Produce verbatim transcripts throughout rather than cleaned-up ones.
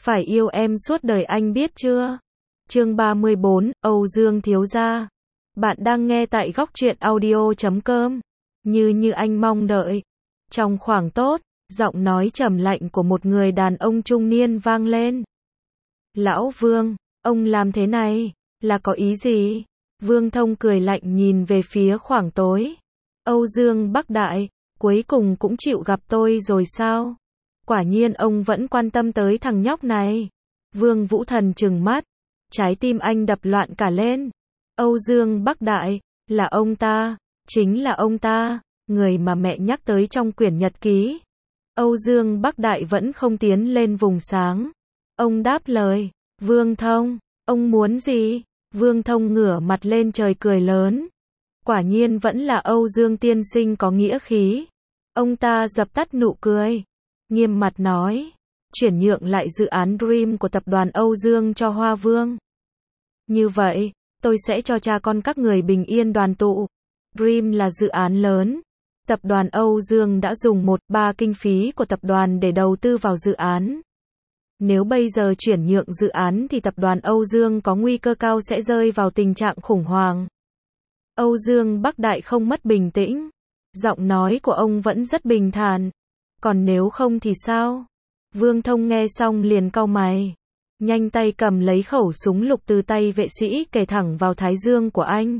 Phải yêu em suốt đời anh biết chưa? Chương ba mươi bốn, Âu Dương thiếu gia. Bạn đang nghe tại góc truyện audio chấm com. Như như anh mong đợi. Trong khoảng tốt, giọng nói trầm lạnh của một người đàn ông trung niên vang lên. Lão Vương, ông làm thế này, là có ý gì? Vương Thông cười lạnh nhìn về phía khoảng tối. Âu Dương Bắc Đại, cuối cùng cũng chịu gặp tôi rồi sao? Quả nhiên ông vẫn quan tâm tới thằng nhóc này. Vương Vũ Thần trừng mắt, trái tim anh đập loạn cả lên. Âu Dương Bắc Đại, là ông ta, chính là ông ta, người mà mẹ nhắc tới trong quyển nhật ký. Âu Dương Bắc Đại vẫn không tiến lên vùng sáng. Ông đáp lời, Vương Thông, ông muốn gì? Vương Thông ngửa mặt lên trời cười lớn. Quả nhiên vẫn là Âu Dương tiên sinh có nghĩa khí. Ông ta dập tắt nụ cười, nghiêm mặt nói, chuyển nhượng lại dự án Dream của tập đoàn Âu Dương cho Hoa Vương. Như vậy, tôi sẽ cho cha con các người bình yên đoàn tụ. Dream là dự án lớn. Tập đoàn Âu Dương đã dùng một ba kinh phí của tập đoàn để đầu tư vào dự án. Nếu bây giờ chuyển nhượng dự án thì tập đoàn Âu Dương có nguy cơ cao sẽ rơi vào tình trạng khủng hoảng. Âu Dương Bắc Đại không mất bình tĩnh. Giọng nói của ông vẫn rất bình thản. Còn nếu không thì sao? Vương Thông nghe xong liền cau mày. Nhanh tay cầm lấy khẩu súng lục từ tay vệ sĩ kề thẳng vào thái dương của anh.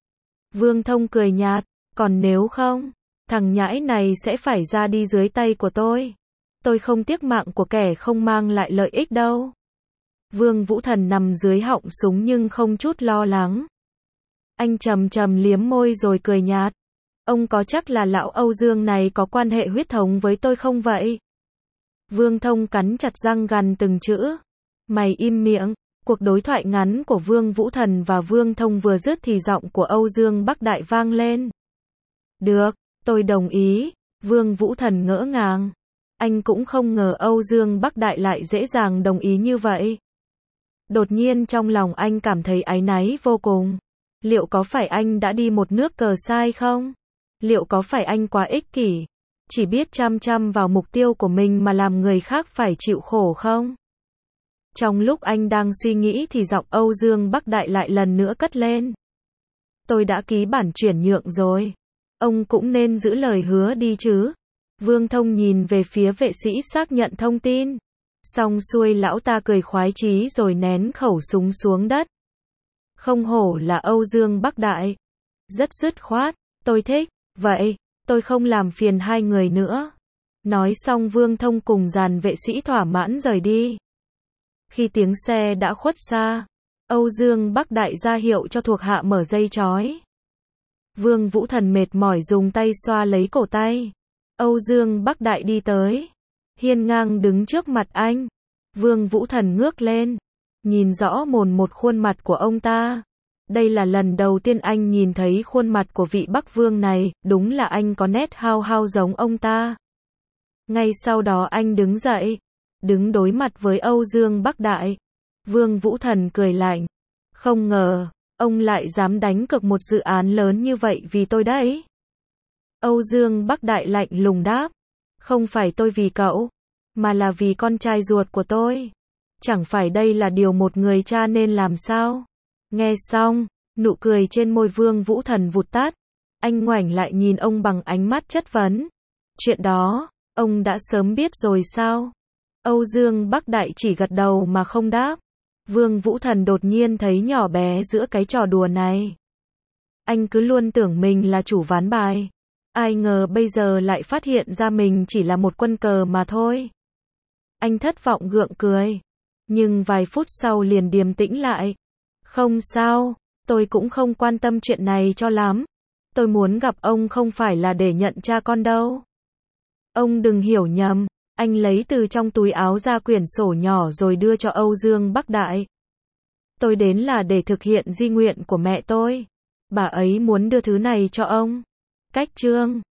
Vương Thông cười nhạt. Còn nếu không, thằng nhãi này sẽ phải ra đi dưới tay của tôi. Tôi không tiếc mạng của kẻ không mang lại lợi ích đâu. Vương Vũ Thần nằm dưới họng súng nhưng không chút lo lắng. Anh trầm trầm liếm môi rồi cười nhạt. Ông có chắc là lão Âu Dương này có quan hệ huyết thống với tôi không vậy? Vương Thông cắn chặt răng gằn từng chữ. Mày im miệng. Cuộc đối thoại ngắn của Vương Vũ Thần và Vương Thông vừa dứt thì giọng của Âu Dương Bắc Đại vang lên. Được, tôi đồng ý. Vương Vũ Thần ngỡ ngàng. Anh cũng không ngờ Âu Dương Bắc Đại lại dễ dàng đồng ý như vậy. Đột nhiên trong lòng anh cảm thấy áy náy vô cùng. Liệu có phải anh đã đi một nước cờ sai không? Liệu có phải anh quá ích kỷ, chỉ biết chăm chăm vào mục tiêu của mình mà làm người khác phải chịu khổ không? Trong lúc anh đang suy nghĩ thì giọng Âu Dương Bắc Đại lại lần nữa cất lên. Tôi đã ký bản chuyển nhượng rồi. Ông cũng nên giữ lời hứa đi chứ. Vương Thông nhìn về phía vệ sĩ xác nhận thông tin. Xong xuôi lão ta cười khoái chí rồi nén khẩu súng xuống đất. Không hổ là Âu Dương Bắc Đại. Rất dứt khoát, tôi thích. Vậy, tôi không làm phiền hai người nữa. Nói xong Vương Thông cùng dàn vệ sĩ thỏa mãn rời đi. Khi tiếng xe đã khuất xa, Âu Dương Bắc Đại ra hiệu cho thuộc hạ mở dây trói. Vương Vũ Thần mệt mỏi dùng tay xoa lấy cổ tay. Âu Dương Bắc Đại đi tới, hiên ngang đứng trước mặt anh. Vương Vũ Thần ngước lên, nhìn rõ mồn một khuôn mặt của ông ta. Đây là lần đầu tiên anh nhìn thấy khuôn mặt của vị Bắc Vương này, đúng là anh có nét hao hao giống ông ta. Ngay sau đó anh đứng dậy, đứng đối mặt với Âu Dương Bắc Đại. Vương Vũ Thần cười lạnh. Không ngờ, ông lại dám đánh cược một dự án lớn như vậy vì tôi đấy. Âu Dương Bắc Đại lạnh lùng đáp. Không phải tôi vì cậu, mà là vì con trai ruột của tôi. Chẳng phải đây là điều một người cha nên làm sao? Nghe xong, nụ cười trên môi Vương Vũ Thần vụt tắt. Anh ngoảnh lại nhìn ông bằng ánh mắt chất vấn. Chuyện đó, ông đã sớm biết rồi sao? Âu Dương Bắc Đại chỉ gật đầu mà không đáp. Vương Vũ Thần đột nhiên thấy nhỏ bé giữa cái trò đùa này. Anh cứ luôn tưởng mình là chủ ván bài. Ai ngờ bây giờ lại phát hiện ra mình chỉ là một quân cờ mà thôi. Anh thất vọng gượng cười. Nhưng vài phút sau liền điềm tĩnh lại. Không sao, tôi cũng không quan tâm chuyện này cho lắm. Tôi muốn gặp ông không phải là để nhận cha con đâu. Ông đừng hiểu nhầm. Anh lấy từ trong túi áo ra quyển sổ nhỏ rồi đưa cho Âu Dương Bắc Đại. Tôi đến là để thực hiện di nguyện của mẹ tôi. Bà ấy muốn đưa thứ này cho ông. Cách chương